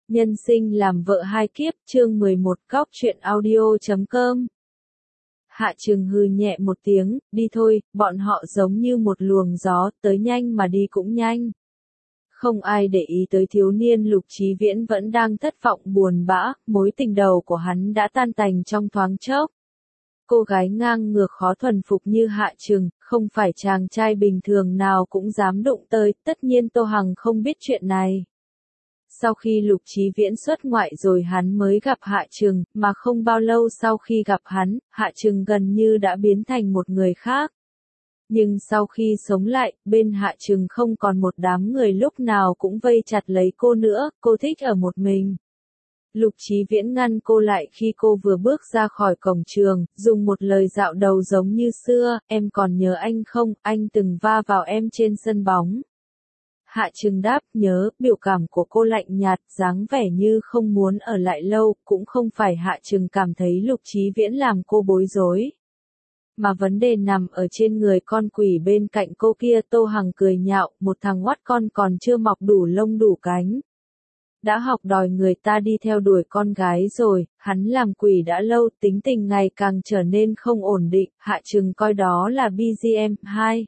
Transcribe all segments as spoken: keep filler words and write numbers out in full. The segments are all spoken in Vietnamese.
Nhân sinh làm vợ hai kiếp, chương mười một, góc truyện audio chấm com. Hạ Trừng hừ nhẹ một tiếng, đi thôi, bọn họ giống như một luồng gió, tới nhanh mà đi cũng nhanh. Không ai để ý tới thiếu niên Lục Chí Viễn vẫn đang thất vọng buồn bã, mối tình đầu của hắn đã tan tành trong thoáng chốc. Cô gái ngang ngược khó thuần phục như Hạ Trừng, không phải chàng trai bình thường nào cũng dám đụng tới, tất nhiên Tô Hằng không biết chuyện này. Sau khi Lục Chí Viễn xuất ngoại rồi hắn mới gặp Hạ Trừng, mà không bao lâu sau khi gặp hắn, Hạ Trừng gần như đã biến thành một người khác. Nhưng sau khi sống lại, bên Hạ Trừng không còn một đám người lúc nào cũng vây chặt lấy cô nữa, cô thích ở một mình. Lục Chí Viễn ngăn cô lại khi cô vừa bước ra khỏi cổng trường, dùng một lời dạo đầu giống như xưa, em còn nhớ anh không, anh từng va vào em trên sân bóng. Hạ Trừng đáp nhớ, biểu cảm của cô lạnh nhạt, dáng vẻ như không muốn ở lại lâu, cũng không phải Hạ Trừng cảm thấy Lục Chí Viễn làm cô bối rối. Mà vấn đề nằm ở trên người con quỷ bên cạnh cô kia. Tô Hằng cười nhạo, một thằng oắt con còn chưa mọc đủ lông đủ cánh. Đã học đòi người ta đi theo đuổi con gái rồi, hắn làm quỷ đã lâu, tính tình ngày càng trở nên không ổn định, Hạ Trừng coi đó là bê giê em. hai.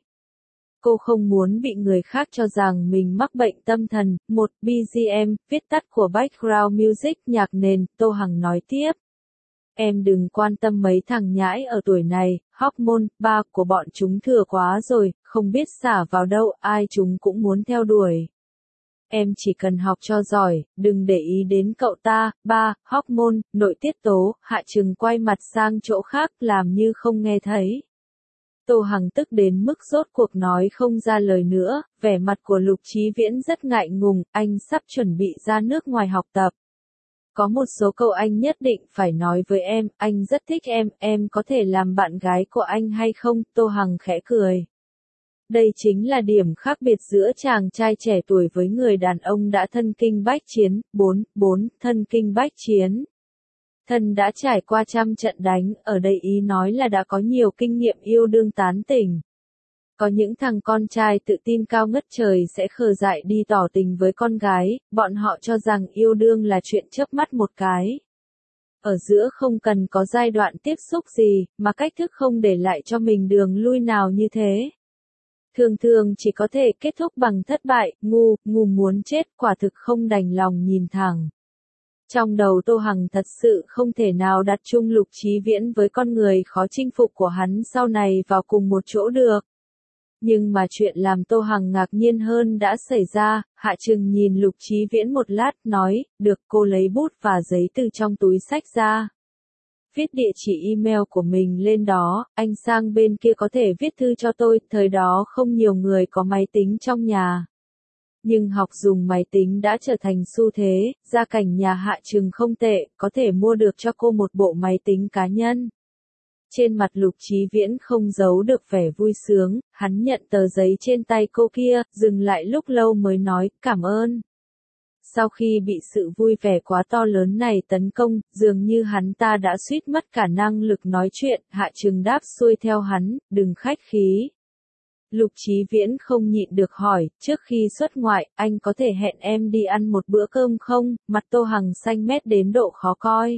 Cô không muốn bị người khác cho rằng mình mắc bệnh tâm thần. Một bê giê em, viết tắt của Background Music, nhạc nền. Tô Hằng nói tiếp. Em đừng quan tâm mấy thằng nhãi ở tuổi này, hormone, ba của bọn chúng thừa quá rồi, không biết xả vào đâu, ai chúng cũng muốn theo đuổi. Em chỉ cần học cho giỏi, đừng để ý đến cậu ta. Ba, hormone, nội tiết tố. Hạ Trừng quay mặt sang chỗ khác, làm như không nghe thấy. Tô Hằng tức đến mức rốt cuộc nói không ra lời nữa, vẻ mặt của Lục Chí Viễn rất ngại ngùng, anh sắp chuẩn bị ra nước ngoài học tập. Có một số câu anh nhất định phải nói với em, anh rất thích em, em có thể làm bạn gái của anh hay không? Tô Hằng khẽ cười. Đây chính là điểm khác biệt giữa chàng trai trẻ tuổi với người đàn ông đã thân kinh bách chiến. Bốn, bốn, thân kinh bách chiến. Thân đã trải qua trăm trận đánh, ở đây ý nói là đã có nhiều kinh nghiệm yêu đương tán tỉnh. Có những thằng con trai tự tin cao ngất trời sẽ khờ dại đi tỏ tình với con gái, bọn họ cho rằng yêu đương là chuyện chớp mắt một cái. Ở giữa không cần có giai đoạn tiếp xúc gì, mà cách thức không để lại cho mình đường lui nào như thế. Thường thường chỉ có thể kết thúc bằng thất bại, ngu, ngu muốn chết, quả thực không đành lòng nhìn thẳng. Trong đầu Tô Hằng thật sự không thể nào đặt chung Lục Chí Viễn với con người khó chinh phục của hắn sau này vào cùng một chỗ được. Nhưng mà chuyện làm Tô Hằng ngạc nhiên hơn đã xảy ra. Hạ Trừng nhìn Lục Chí Viễn một lát, nói, được. Cô lấy bút và giấy từ trong túi xách ra. Viết địa chỉ email của mình lên đó, anh sang bên kia có thể viết thư cho tôi, thời đó không nhiều người có máy tính trong nhà. Nhưng học dùng máy tính đã trở thành xu thế, gia cảnh nhà Hạ Trừng không tệ, có thể mua được cho cô một bộ máy tính cá nhân. Trên mặt Lục Chí Viễn không giấu được vẻ vui sướng, hắn nhận tờ giấy trên tay cô kia, dừng lại lúc lâu mới nói, cảm ơn. Sau khi bị sự vui vẻ quá to lớn này tấn công, dường như hắn ta đã suýt mất cả năng lực nói chuyện. Hạ Trừng đáp xuôi theo hắn, đừng khách khí. Lục Chí Viễn không nhịn được hỏi, trước khi xuất ngoại, anh có thể hẹn em đi ăn một bữa cơm không? Mặt Tô Hằng xanh mét đến độ khó coi.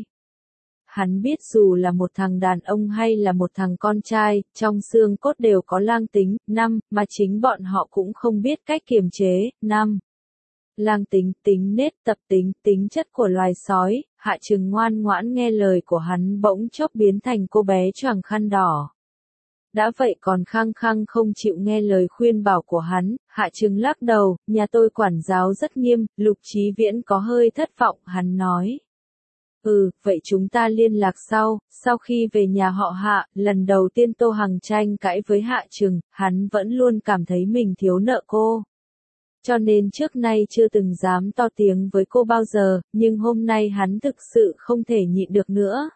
Hắn biết dù là một thằng đàn ông hay là một thằng con trai, trong xương cốt đều có lang tính. Năm, mà chính bọn họ cũng không biết cách kiềm chế. Năm. Lang tính, tính nết, tập tính, tính chất của loài sói. Hạ Trừng ngoan ngoãn nghe lời của hắn, bỗng chốc biến thành cô bé choàng khăn đỏ. Đã vậy còn khăng khăng không chịu nghe lời khuyên bảo của hắn. Hạ Trừng lắc đầu, nhà tôi quản giáo rất nghiêm. Lục Chí Viễn có hơi thất vọng, hắn nói. Ừ, vậy chúng ta liên lạc sau. Sau khi về nhà họ Hạ, lần đầu tiên Tô Hằng tranh cãi với Hạ Trừng, hắn vẫn luôn cảm thấy mình thiếu nợ cô. Cho nên trước nay chưa từng dám to tiếng với cô bao giờ, nhưng hôm nay hắn thực sự không thể nhịn được nữa.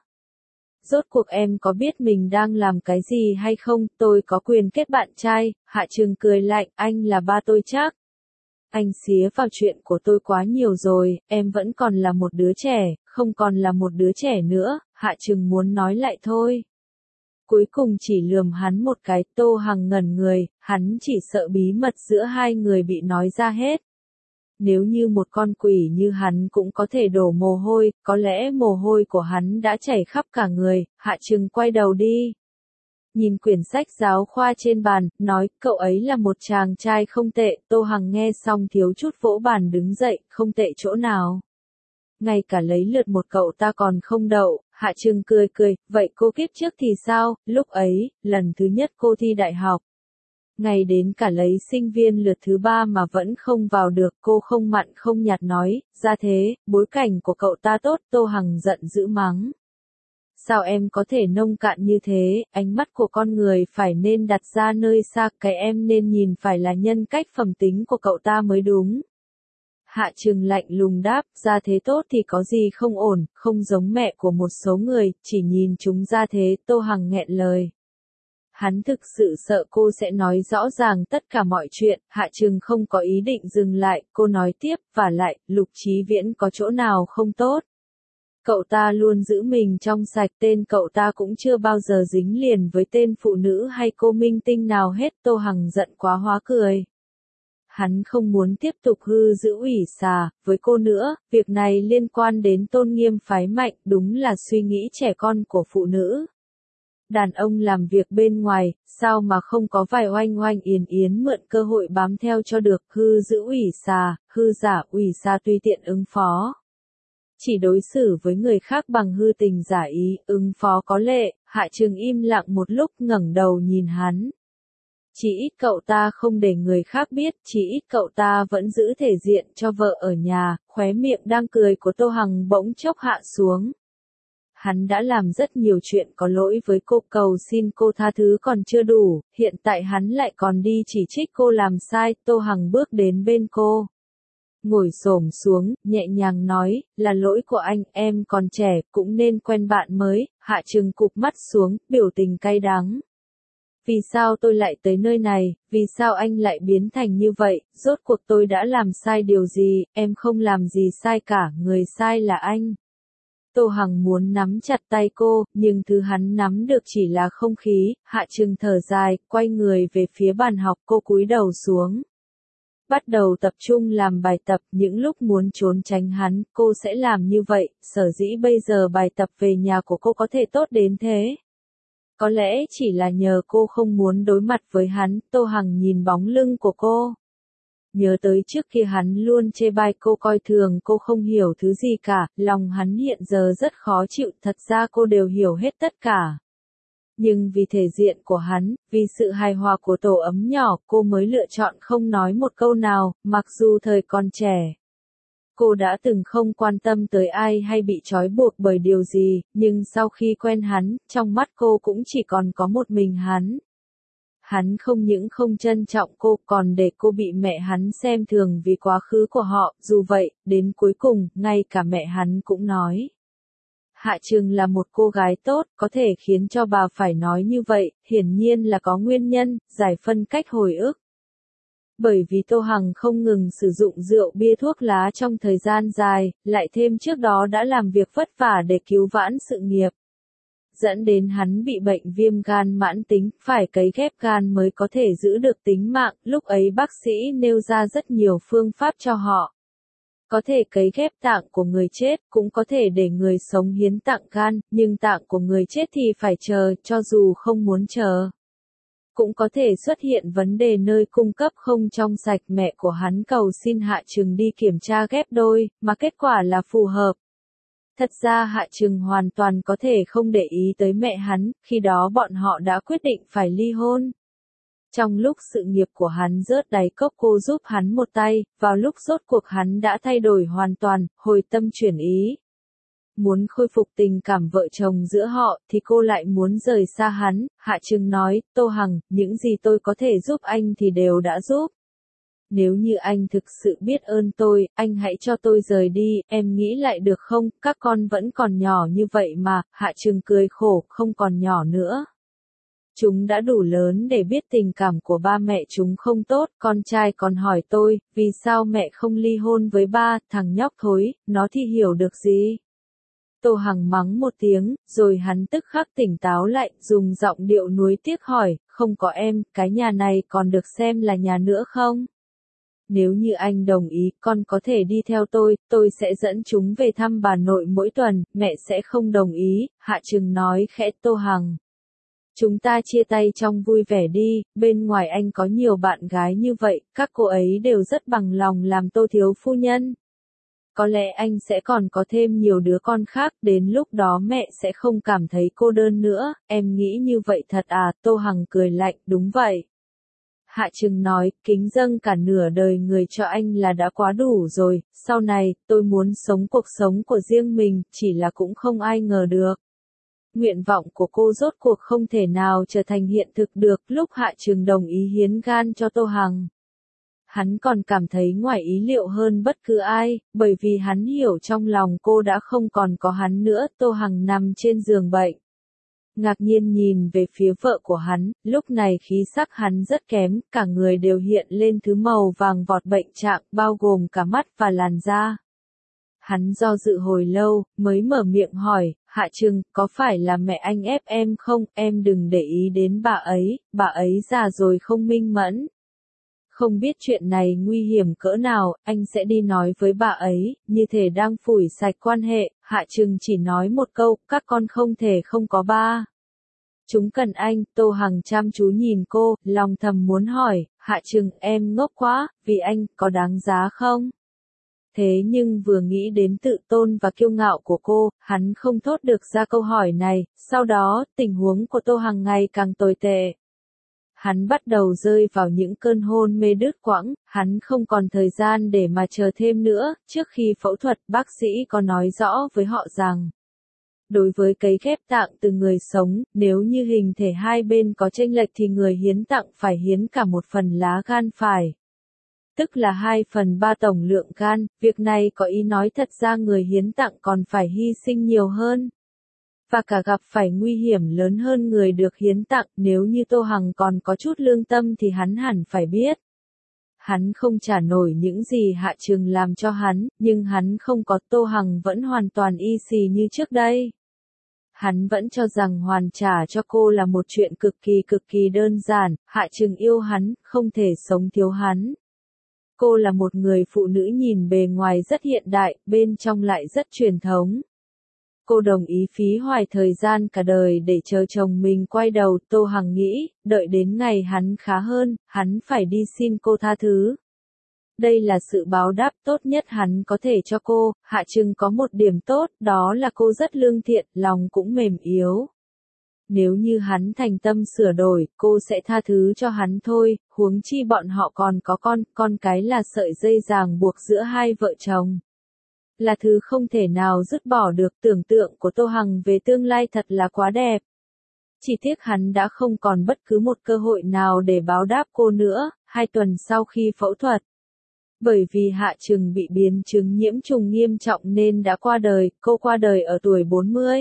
Rốt cuộc em có biết mình đang làm cái gì hay không? Tôi có quyền kết bạn trai. Hạ Trừng cười lạnh, anh là ba tôi chắc. Anh xía vào chuyện của tôi quá nhiều rồi, em vẫn còn là một đứa trẻ, không còn là một đứa trẻ nữa. Hạ Trừng muốn nói lại thôi. Cuối cùng chỉ lườm hắn một cái. Tô Hằng ngẩn người, hắn chỉ sợ bí mật giữa hai người bị nói ra hết. Nếu như một con quỷ như hắn cũng có thể đổ mồ hôi, có lẽ mồ hôi của hắn đã chảy khắp cả người. Hạ Trừng quay đầu đi. Nhìn quyển sách giáo khoa trên bàn, nói, cậu ấy là một chàng trai không tệ. Tô Hằng nghe xong thiếu chút vỗ bàn đứng dậy, không tệ chỗ nào. Ngay cả lấy lượt một cậu ta còn không đậu. Hạ Trừng cười cười, vậy cô kiếp trước thì sao? Lúc ấy, lần thứ nhất cô thi đại học. Ngày đến cả lấy sinh viên lượt thứ ba mà vẫn không vào được, cô không mặn không nhạt nói, ra thế, bối cảnh của cậu ta tốt. Tô Hằng giận dữ mắng. Sao em có thể nông cạn như thế, ánh mắt của con người phải nên đặt ra nơi xa, cái em nên nhìn phải là nhân cách phẩm tính của cậu ta mới đúng. Hạ Trừng lạnh lùng đáp, ra thế tốt thì có gì không ổn, không giống mẹ của một số người, chỉ nhìn chúng ra thế. Tô Hằng nghẹn lời. Hắn thực sự sợ cô sẽ nói rõ ràng tất cả mọi chuyện. Hạ Trừng không có ý định dừng lại, cô nói tiếp, và lại, Lục Chí Viễn có chỗ nào không tốt. Cậu ta luôn giữ mình trong sạch, tên cậu ta cũng chưa bao giờ dính liền với tên phụ nữ hay cô minh tinh nào hết. Tô Hằng giận quá hóa cười. Hắn không muốn tiếp tục hư giữ ủy xà với cô nữa, việc này liên quan đến tôn nghiêm phái mạnh, đúng là suy nghĩ trẻ con của phụ nữ. Đàn ông làm việc bên ngoài, sao mà không có vài oanh oanh yến yến mượn cơ hội bám theo cho được, hư giữ ủy xà, hư giả ủy xà tùy tiện ứng phó. Chỉ đối xử với người khác bằng hư tình giả ý, ứng phó có lệ. Hạ Trừng im lặng một lúc, ngẩng đầu nhìn hắn. Chỉ ít cậu ta không để người khác biết, chỉ ít cậu ta vẫn giữ thể diện cho vợ ở nhà. Khóe miệng đang cười của Tô Hằng bỗng chốc hạ xuống. Hắn đã làm rất nhiều chuyện có lỗi với cô, cầu xin cô tha thứ còn chưa đủ, hiện tại hắn lại còn đi chỉ trích cô làm sai. Tô Hằng bước đến bên cô. Ngồi xổm xuống, nhẹ nhàng nói, là lỗi của anh, em còn trẻ, cũng nên quen bạn mới. Hạ Trừng cụp mắt xuống, biểu tình cay đắng. Vì sao tôi lại tới nơi này, vì sao anh lại biến thành như vậy, rốt cuộc tôi đã làm sai điều gì, em không làm gì sai cả, người sai là anh. Tô Hằng muốn nắm chặt tay cô, nhưng thứ hắn nắm được chỉ là không khí. Hạ Trừng thở dài, quay người về phía bàn học, cô cúi đầu xuống. Bắt đầu tập trung làm bài tập, những lúc muốn trốn tránh hắn, cô sẽ làm như vậy, sở dĩ bây giờ bài tập về nhà của cô có thể tốt đến thế. Có lẽ chỉ là nhờ cô không muốn đối mặt với hắn. Tô Hằng nhìn bóng lưng của cô. Nhớ tới trước kia hắn luôn chê bai cô, coi thường cô, không hiểu thứ gì cả, lòng hắn hiện giờ rất khó chịu, thật ra cô đều hiểu hết tất cả. Nhưng vì thể diện của hắn, vì sự hài hòa của tổ ấm nhỏ, cô mới lựa chọn không nói một câu nào, mặc dù thời còn trẻ. Cô đã từng không quan tâm tới ai hay bị trói buộc bởi điều gì, nhưng sau khi quen hắn, trong mắt cô cũng chỉ còn có một mình hắn. Hắn không những không trân trọng cô, còn để cô bị mẹ hắn xem thường vì quá khứ của họ. Dù vậy, đến cuối cùng, ngay cả mẹ hắn cũng nói. Hạ Trừng là một cô gái tốt, có thể khiến cho bà phải nói như vậy, hiển nhiên là có nguyên nhân, giải phân cách hồi ức. Bởi vì Tô Hằng không ngừng sử dụng rượu bia thuốc lá trong thời gian dài, lại thêm trước đó đã làm việc vất vả để cứu vãn sự nghiệp. Dẫn đến hắn bị bệnh viêm gan mãn tính, phải cấy ghép gan mới có thể giữ được tính mạng. Lúc ấy bác sĩ nêu ra rất nhiều phương pháp cho họ. Có thể cấy ghép tạng của người chết, cũng có thể để người sống hiến tạng gan, nhưng tạng của người chết thì phải chờ, cho dù không muốn chờ. Cũng có thể xuất hiện vấn đề nơi cung cấp không trong sạch. Mẹ của hắn cầu xin Hạ Trừng đi kiểm tra ghép đôi, mà kết quả là phù hợp. Thật ra Hạ Trừng hoàn toàn có thể không để ý tới mẹ hắn, khi đó bọn họ đã quyết định phải ly hôn. Trong lúc sự nghiệp của hắn rớt đáy cốc, cô giúp hắn một tay, vào lúc rốt cuộc hắn đã thay đổi hoàn toàn, hồi tâm chuyển ý. Muốn khôi phục tình cảm vợ chồng giữa họ, thì cô lại muốn rời xa hắn. Hạ Trừng nói, Tô Hằng, những gì tôi có thể giúp anh thì đều đã giúp. Nếu như anh thực sự biết ơn tôi, anh hãy cho tôi rời đi, em nghĩ lại được không, các con vẫn còn nhỏ như vậy mà. Hạ Trừng cười khổ, không còn nhỏ nữa. Chúng đã đủ lớn để biết tình cảm của ba mẹ chúng không tốt. Con trai còn hỏi tôi, vì sao mẹ không ly hôn với ba, thằng nhóc thối, nó thì hiểu được gì. Tô Hằng mắng một tiếng, rồi hắn tức khắc tỉnh táo lại, dùng giọng điệu nuối tiếc hỏi, không có em, cái nhà này còn được xem là nhà nữa không? Nếu như anh đồng ý, con có thể đi theo tôi, tôi sẽ dẫn chúng về thăm bà nội mỗi tuần, mẹ sẽ không đồng ý, Hạ Trừng nói khẽ. Tô Hằng. Chúng ta chia tay trong vui vẻ đi, bên ngoài anh có nhiều bạn gái như vậy, các cô ấy đều rất bằng lòng làm Tô thiếu phu nhân. Có lẽ anh sẽ còn có thêm nhiều đứa con khác, đến lúc đó mẹ sẽ không cảm thấy cô đơn nữa, em nghĩ như vậy thật à? Tô Hằng cười lạnh, đúng vậy. Hạ Trừng nói, kính dâng cả nửa đời người cho anh là đã quá đủ rồi, sau này, tôi muốn sống cuộc sống của riêng mình, chỉ là cũng không ai ngờ được. Nguyện vọng của cô rốt cuộc không thể nào trở thành hiện thực được, lúc Hạ Trừng đồng ý hiến gan cho Tô Hằng. Hắn còn cảm thấy ngoài ý liệu hơn bất cứ ai, bởi vì hắn hiểu trong lòng cô đã không còn có hắn nữa. Tô Hằng nằm trên giường bệnh. Ngạc nhiên nhìn về phía vợ của hắn, lúc này khí sắc hắn rất kém, cả người đều hiện lên thứ màu vàng vọt bệnh trạng, bao gồm cả mắt và làn da. Hắn do dự hồi lâu, mới mở miệng hỏi, Hạ Trừng, có phải là mẹ anh ép em không? Em đừng để ý đến bà ấy, bà ấy già rồi không minh mẫn. Không biết chuyện này nguy hiểm cỡ nào, anh sẽ đi nói với bà ấy, như thể đang phủi sạch quan hệ. Hạ Trừng chỉ nói một câu, các con không thể không có ba. Chúng cần anh. Tô Hằng chăm chú nhìn cô, lòng thầm muốn hỏi, Hạ Trừng, em ngốc quá, vì anh, có đáng giá không? Thế nhưng vừa nghĩ đến tự tôn và kiêu ngạo của cô, hắn không thốt được ra câu hỏi này. Sau đó, tình huống của Tô Hằng ngày càng tồi tệ. Hắn bắt đầu rơi vào những cơn hôn mê đứt quãng, hắn không còn thời gian để mà chờ thêm nữa. Trước khi phẫu thuật, bác sĩ có nói rõ với họ rằng, đối với cấy ghép tạng từ người sống, nếu như hình thể hai bên có chênh lệch thì người hiến tặng phải hiến cả một phần lá gan phải. Tức là hai phần ba tổng lượng gan, việc này có ý nói thật ra người hiến tặng còn phải hy sinh nhiều hơn. Và cả gặp phải nguy hiểm lớn hơn người được hiến tặng, nếu như Tô Hằng còn có chút lương tâm thì hắn hẳn phải biết. Hắn không trả nổi những gì Hạ Trừng làm cho hắn, nhưng hắn không có. Tô Hằng vẫn hoàn toàn y xì như trước đây. Hắn vẫn cho rằng hoàn trả cho cô là một chuyện cực kỳ cực kỳ đơn giản, Hạ Trừng yêu hắn, không thể sống thiếu hắn. Cô là một người phụ nữ nhìn bề ngoài rất hiện đại, bên trong lại rất truyền thống. Cô đồng ý phí hoài thời gian cả đời để chờ chồng mình quay đầu. Tô Hằng nghĩ, đợi đến ngày hắn khá hơn, hắn phải đi xin cô tha thứ. Đây là sự báo đáp tốt nhất hắn có thể cho cô. Hạ Trừng có một điểm tốt, đó là cô rất lương thiện, lòng cũng mềm yếu. Nếu như hắn thành tâm sửa đổi, cô sẽ tha thứ cho hắn thôi, huống chi bọn họ còn có con, con cái là sợi dây ràng buộc giữa hai vợ chồng. Là thứ không thể nào dứt bỏ được. Tưởng tượng của Tô Hằng về tương lai thật là quá đẹp. Chỉ tiếc hắn đã không còn bất cứ một cơ hội nào để báo đáp cô nữa. Hai tuần sau khi phẫu thuật, bởi vì Hạ Trừng bị biến chứng nhiễm trùng nghiêm trọng nên đã qua đời, cô qua đời ở tuổi bốn mươi.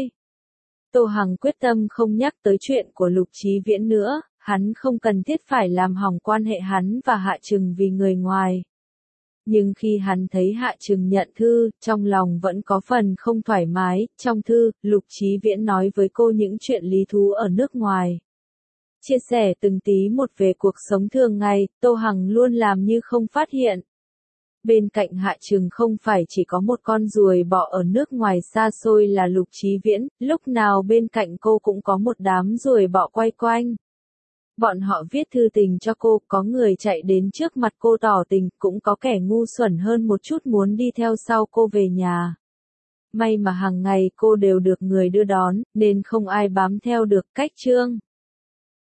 Tô Hằng quyết tâm không nhắc tới chuyện của Lục Chí Viễn nữa, hắn không cần thiết phải làm hỏng quan hệ hắn và Hạ Trừng vì người ngoài. Nhưng khi hắn thấy Hạ Trừng nhận thư, trong lòng vẫn có phần không thoải mái. Trong thư, Lục Chí Viễn nói với cô những chuyện lý thú ở nước ngoài. Chia sẻ từng tí một về cuộc sống thường ngày, Tô Hằng luôn làm như không phát hiện. Bên cạnh Hạ Trừng không phải chỉ có một con ruồi bọ ở nước ngoài xa xôi là Lục Chí Viễn, lúc nào bên cạnh cô cũng có một đám ruồi bọ quay quanh. Bọn họ viết thư tình cho cô, có người chạy đến trước mặt cô tỏ tình, cũng có kẻ ngu xuẩn hơn một chút muốn đi theo sau cô về nhà. May mà hàng ngày cô đều được người đưa đón, nên không ai bám theo được. Cách chương